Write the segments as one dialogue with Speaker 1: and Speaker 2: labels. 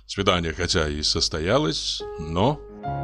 Speaker 1: Свидание хотя и состоялось, но...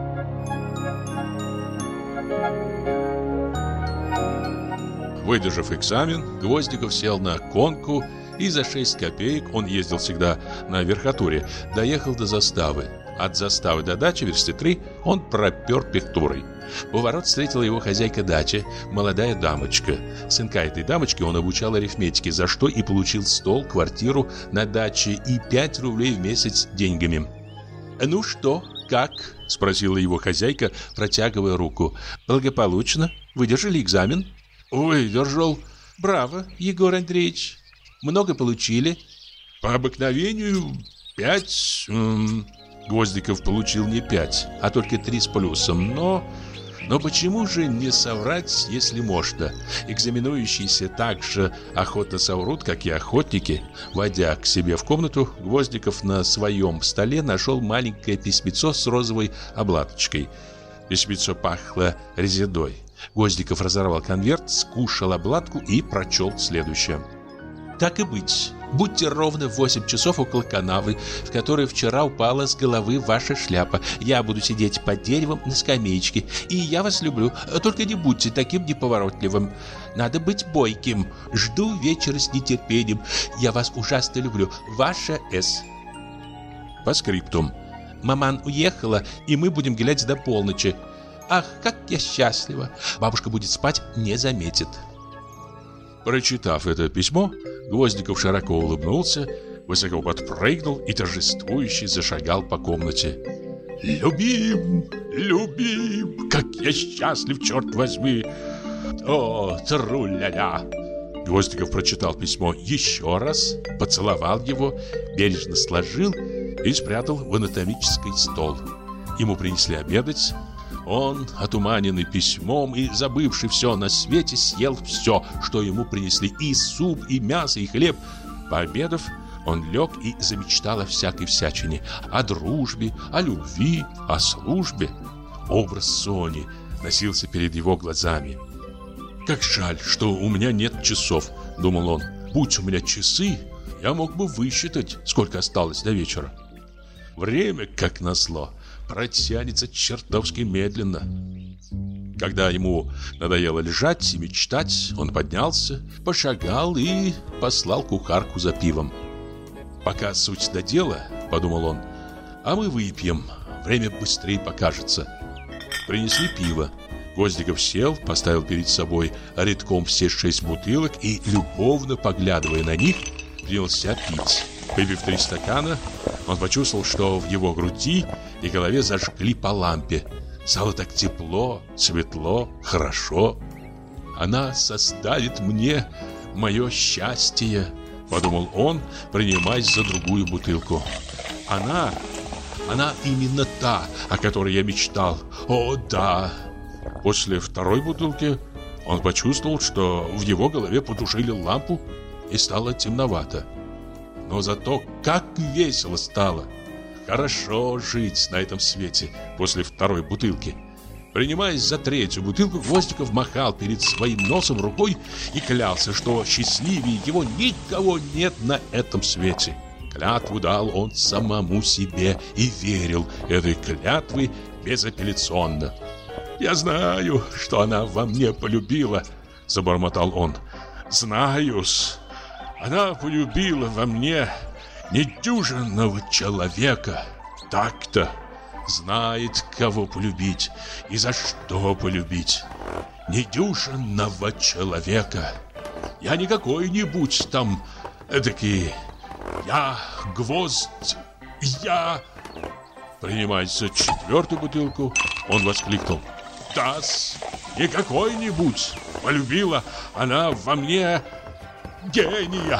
Speaker 1: Выдержав экзамен, Гвоздиков сел на конку, и за 6 копеек, он ездил всегда на верхотуре, доехал до заставы. От заставы до дачи, версты 3, он пропер пехтурой. У ворот встретила его хозяйка дачи, молодая дамочка. Сынка этой дамочки он обучал арифметике, за что и получил стол, квартиру на даче и 5 рублей в месяц деньгами. «Ну что, как?» – спросила его хозяйка, протягивая руку. «Благополучно? Выдержали экзамен?» «Выдержал». «Браво, Егор Андреевич. Много получили?» «По обыкновению 5. Гвоздиков получил не 5, а только 3 с плюсом. Но почему же не соврать, если можно? Экзаменующиеся так же охотно соврут, как и охотники. Войдя к себе в комнату, Гвоздиков на своем столе нашел маленькое письмецо с розовой обладочкой. Письмецо пахло резедой. Гвоздиков разорвал конверт, скушал обладку и прочел следующее. «Так и быть. Будьте ровно в 8 часов около канавы, в которой вчера упала с головы ваша шляпа. Я буду сидеть под деревом на скамеечке, и я вас люблю. Только не будьте таким неповоротливым. Надо быть бойким. Жду вечера с нетерпением. Я вас ужасно люблю. Ваша С». По скриптум. «Маман уехала, и мы будем гулять до полночи. Ах, как я счастлива. Бабушка будет спать, не заметит». Прочитав это письмо, Гвоздиков широко улыбнулся, высоко подпрыгнул и торжествующе зашагал по комнате. «Любим, любим, как я счастлив, черт возьми! О, тру-ля-ля!» Гвоздиков прочитал письмо еще раз, поцеловал его, бережно сложил и спрятал в анатомический стол. Ему принесли обедать. Он, отуманенный письмом и забывший все на свете, съел все, что ему принесли: и суп, и мясо, и хлеб. Пообедав, он лег и замечтал о всякой всячине: о дружбе, о любви, о службе. Образ Сони носился перед его глазами. «Как жаль, что у меня нет часов», — думал он. «Будь у меня часы, я мог бы высчитать, сколько осталось до вечера». Время, как назло, протянется чертовски медленно. Когда ему надоело лежать и мечтать, он поднялся, пошагал и послал кухарку за пивом. «Пока суть до дела», — подумал он, — «а мы выпьем, время быстрее покажется». Принесли пиво. Гвоздиков сел, поставил перед собой рядком все 6 бутылок и, любовно поглядывая на них, принялся пить. Выпив 3 стакана, он почувствовал, что в его груди и голове зажгли по лампе. Стало так тепло, светло, хорошо. «Она составит мне мое счастье», — подумал он, принимаясь за другую бутылку. Она именно та, о которой я мечтал. О, да!» После второй бутылки он почувствовал, что в его голове потушили лампу и стало темновато. Но зато как весело стало! Хорошо жить на этом свете после второй бутылки. Принимаясь за 3-ю бутылку, Гвоздиков махал перед своим носом рукой и клялся, что счастливее его никого нет на этом свете. Клятву дал он самому себе и верил этой клятве безапелляционно. «Я знаю, что она во мне полюбила», — забормотал он. «Знаю-с. Она полюбила во мне недюжинного человека. Так-то. Знает, кого полюбить и за что полюбить. Недюжинного человека. Я не какой-нибудь там эдакий. Я гвоздь. Я...» Принимаясь за 4-ю бутылку, он воскликнул: «Да-с, не какой-нибудь. Полюбила она во мне гения.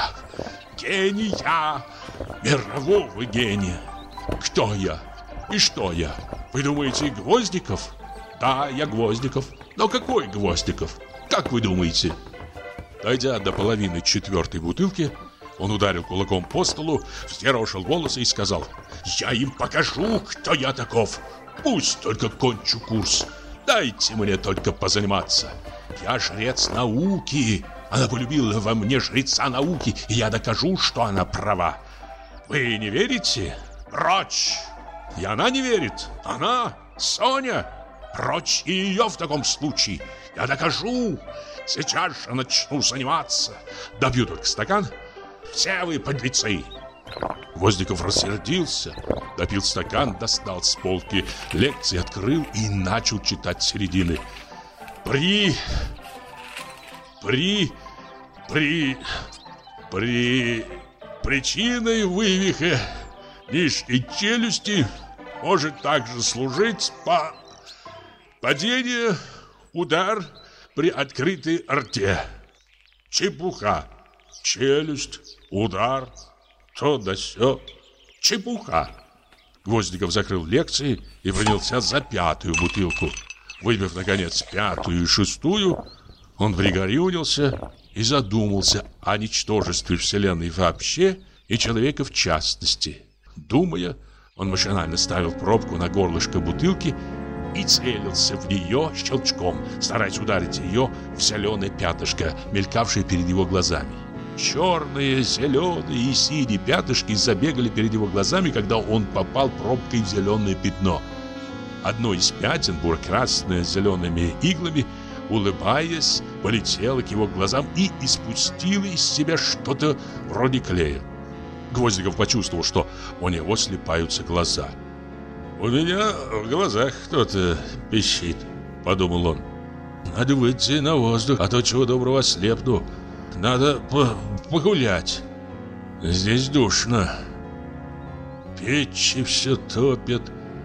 Speaker 1: Гения. Мирового гения. Кто я? И что я? Вы думаете, Гвоздиков? Да, я Гвоздиков. Но какой Гвоздиков? Как вы думаете?» Дойдя до половины 4-й бутылки, он ударил кулаком по столу, взъерошил волосы и сказал: «Я им покажу, кто я таков. Пусть только кончу курс. Дайте мне только позаниматься. Я жрец науки. Она полюбила во мне жреца науки, и я докажу, что она права. Вы не верите? Прочь! И она не верит. Она, Соня. Прочь и ее в таком случае. Я докажу. Сейчас же начну заниматься. Добью только стакан. Все вы подлецы. Гвоздиков рассердился, допил стакан, достал с полки лекции, открыл и начал читать с середины. Причиной вывиха нижней челюсти может также служить падение, удар при открытой рте. Чепуха. Челюсть, удар, то да сё. Чепуха. Гвоздиков закрыл лекции и принялся за 5-ю бутылку. Выпив, наконец, 5-ю и 6-ю, он пригорюнился и задумался о ничтожестве Вселенной вообще и человека в частности. Думая, он машинально ставил пробку на горлышко бутылки и целился в нее щелчком, стараясь ударить ее в зеленое пятышко, мелькавшее перед его глазами. Черные, зеленые и синие пятышки забегали перед его глазами, когда он попал пробкой в зеленое пятно. Одно из пятен, буро-красное с зелеными иглами, улыбаясь, полетело к его глазам и испустило из себя что-то вроде клея. Гвоздиков почувствовал, что у него слипаются глаза. «У меня в глазах кто-то пищит», — подумал он. «Надо выйти на воздух, а то чего доброго ослепну. Надо погулять. Здесь душно. Печи все топят.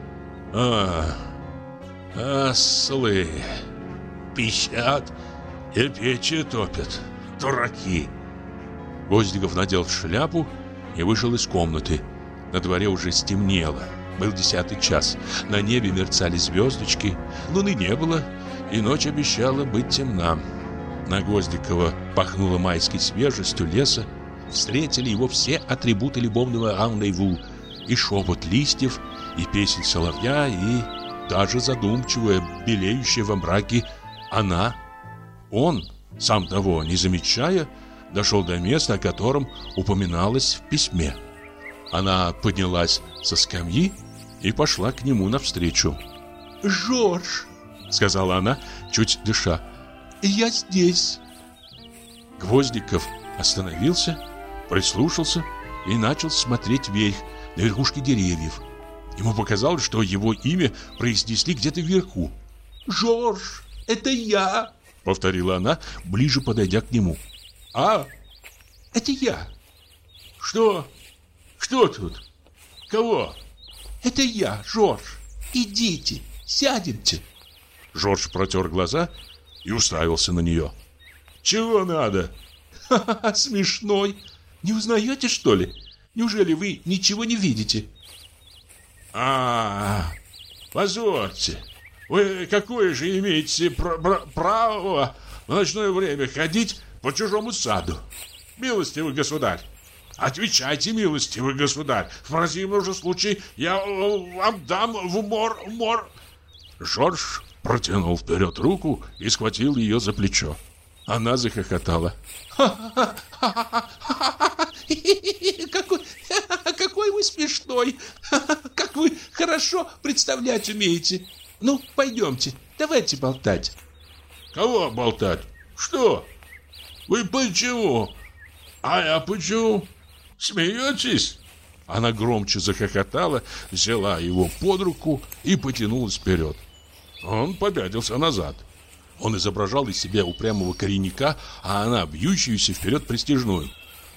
Speaker 1: Ослы пищат и печи топят. Дураки». Гвоздиков надел шляпу и вышел из комнаты. На дворе уже стемнело. Был 10-й час. На небе мерцали звездочки. Луны не было, и ночь обещала быть темна. На Гвоздикова пахнуло майской свежестью леса. Встретили его все атрибуты любовного рандеву: и шепот листьев, и песнь соловья, и даже задумчивая, белеющая во мраке она. Он, сам того не замечая, дошел до места, о котором упоминалось в письме. Она поднялась со скамьи и пошла к нему навстречу. «Жорж!» — сказала она, чуть дыша. «Я здесь!» Гвоздиков остановился, прислушался и начал смотреть вверх, на верхушки деревьев. Ему показалось, что его имя произнесли где-то вверху. «Жорж, это я!» — повторила она, ближе подойдя к нему. «А, это я!» «Что? Что тут? Кого?» «Это я, Жорж. Идите, сядемте». Жорж протер глаза и уставился на нее. «Чего надо?» «Ха-ха, смешной. Не узнаете, что ли? Неужели вы ничего не видите?» Позвольте, вы какое же имеете право в ночное время ходить по чужому саду? Милостивый государь, отвечайте, милостивый государь. В противном же случае я вам дам в мор. Жорж протянул вперед руку и схватил ее за плечо. Она захохотала. Какой вы смешной! Как вы хорошо представлять умеете! Ну, пойдемте, давайте болтать. Кого болтать? Что? Вы почему? А я почему? Смеетесь? Она громче захохотала, взяла его под руку и потянулась вперед. Он попятился назад. Он изображал из себя упрямого коренника, а она бьющуюся вперед пристяжную.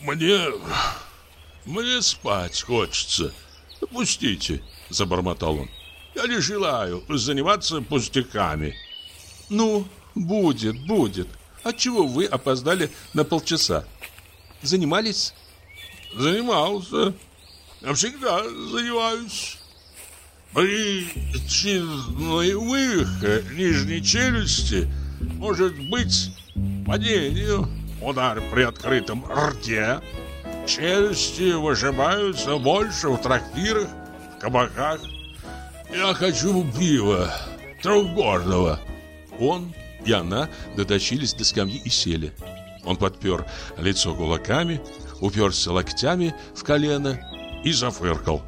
Speaker 1: Мне спать хочется. Пустите, забормотал он. Я не желаю заниматься пустяками. Ну, будет. Отчего вы опоздали на полчаса? Занимались? Занимался. Я всегда занимаюсь. Причиной вывиха нижней челюсти может быть падение, удар при открытом рте. Челюсти выжимаются больше в трактирах, в кабаках. Я хочу пива трехгорного. Он и она дотащились до скамьи и сели. Он подпер лицо кулаками, уперся локтями в колено и зафыркал.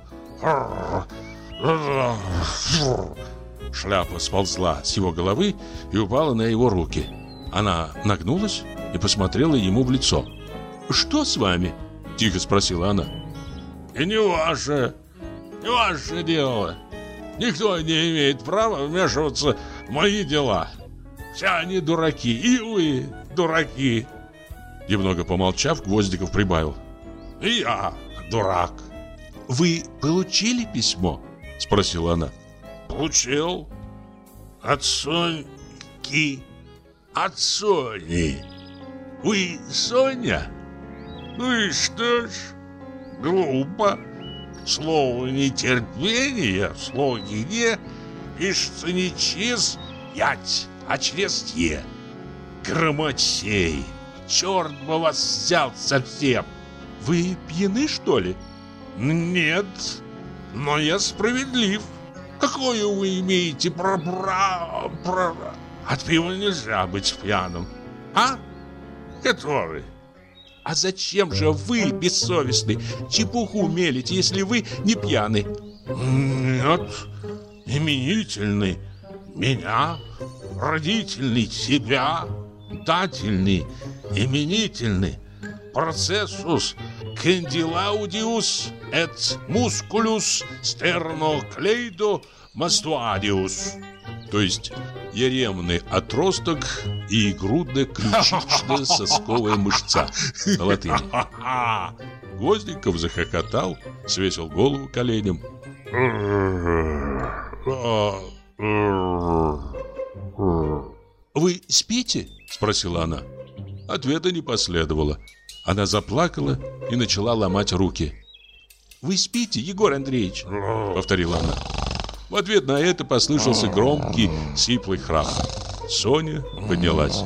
Speaker 1: Шляпа сползла с его головы и упала на его руки. Она нагнулась и посмотрела ему в лицо. «Что с вами?» – тихо спросила она. «И не ваше дело. Никто не имеет права вмешиваться в мои дела. Все они дураки, и вы дураки». Немного помолчав, Гвоздиков прибавил: «И я дурак». «Вы получили письмо?» – спросила она. «Получил. От Соньки. От Сони. Вы Соня? Ну и что ж? Глупо. Слово нетерпение, слово «не» пишется не через «ять», а через «е». Грамотей. Черт бы вас взял совсем. Вы пьяны, что ли? Нет, но я справедлив. Какое вы имеете право? От пива нельзя быть пьяным. А? Который? А зачем же вы, бессовестный, чепуху мелите, если вы не пьяны? Нет, именительный меня, родительный тебя, дательный, именительный, процессус кандилаудиус et musculus sternocleido mastoidius. То есть еремный отросток и грудно-ключичная-сосковая мышца на латыни. Гвоздиков захохотал, свесил голову коленям. «Вы спите?» – спросила она. Ответа не последовало. Она заплакала и начала ломать руки. «Вы спите, Егор Андреевич?» – повторила она. В ответ на это послышался громкий, сиплый храп. Соня поднялась.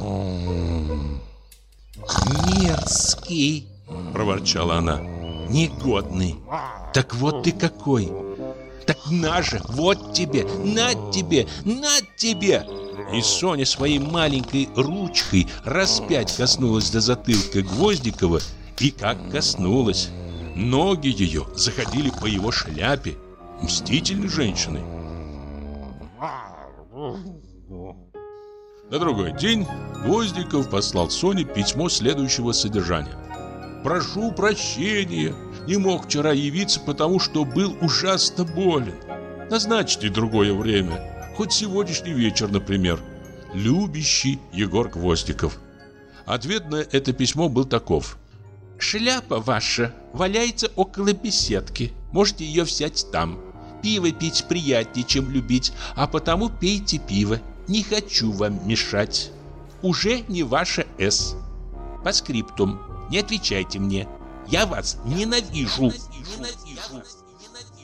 Speaker 1: «Мерзкий!» – проворчала она. «Негодный! Так вот ты какой! Так на же, вот тебе, на тебе!» И Соня своей маленькой ручкой раз 5 коснулась до затылка Гвоздикова, и как коснулась. Ноги ее заходили по его шляпе. Мстительной женщины. На другой день Гвоздиков послал Соне письмо следующего содержания. «Прошу прощения, не мог вчера явиться, потому что был ужасно болен. Назначьте другое время, хоть сегодняшний вечер, например. Любящий Егор Гвоздиков». Ответ на это письмо был таков: «Шляпа ваша валяется около беседки. Можете ее взять там. Пиво пить приятнее, чем любить, а потому пейте пиво. Не хочу вам мешать. Уже не ваша С. По скриптум. Не отвечайте мне. Я вас ненавижу».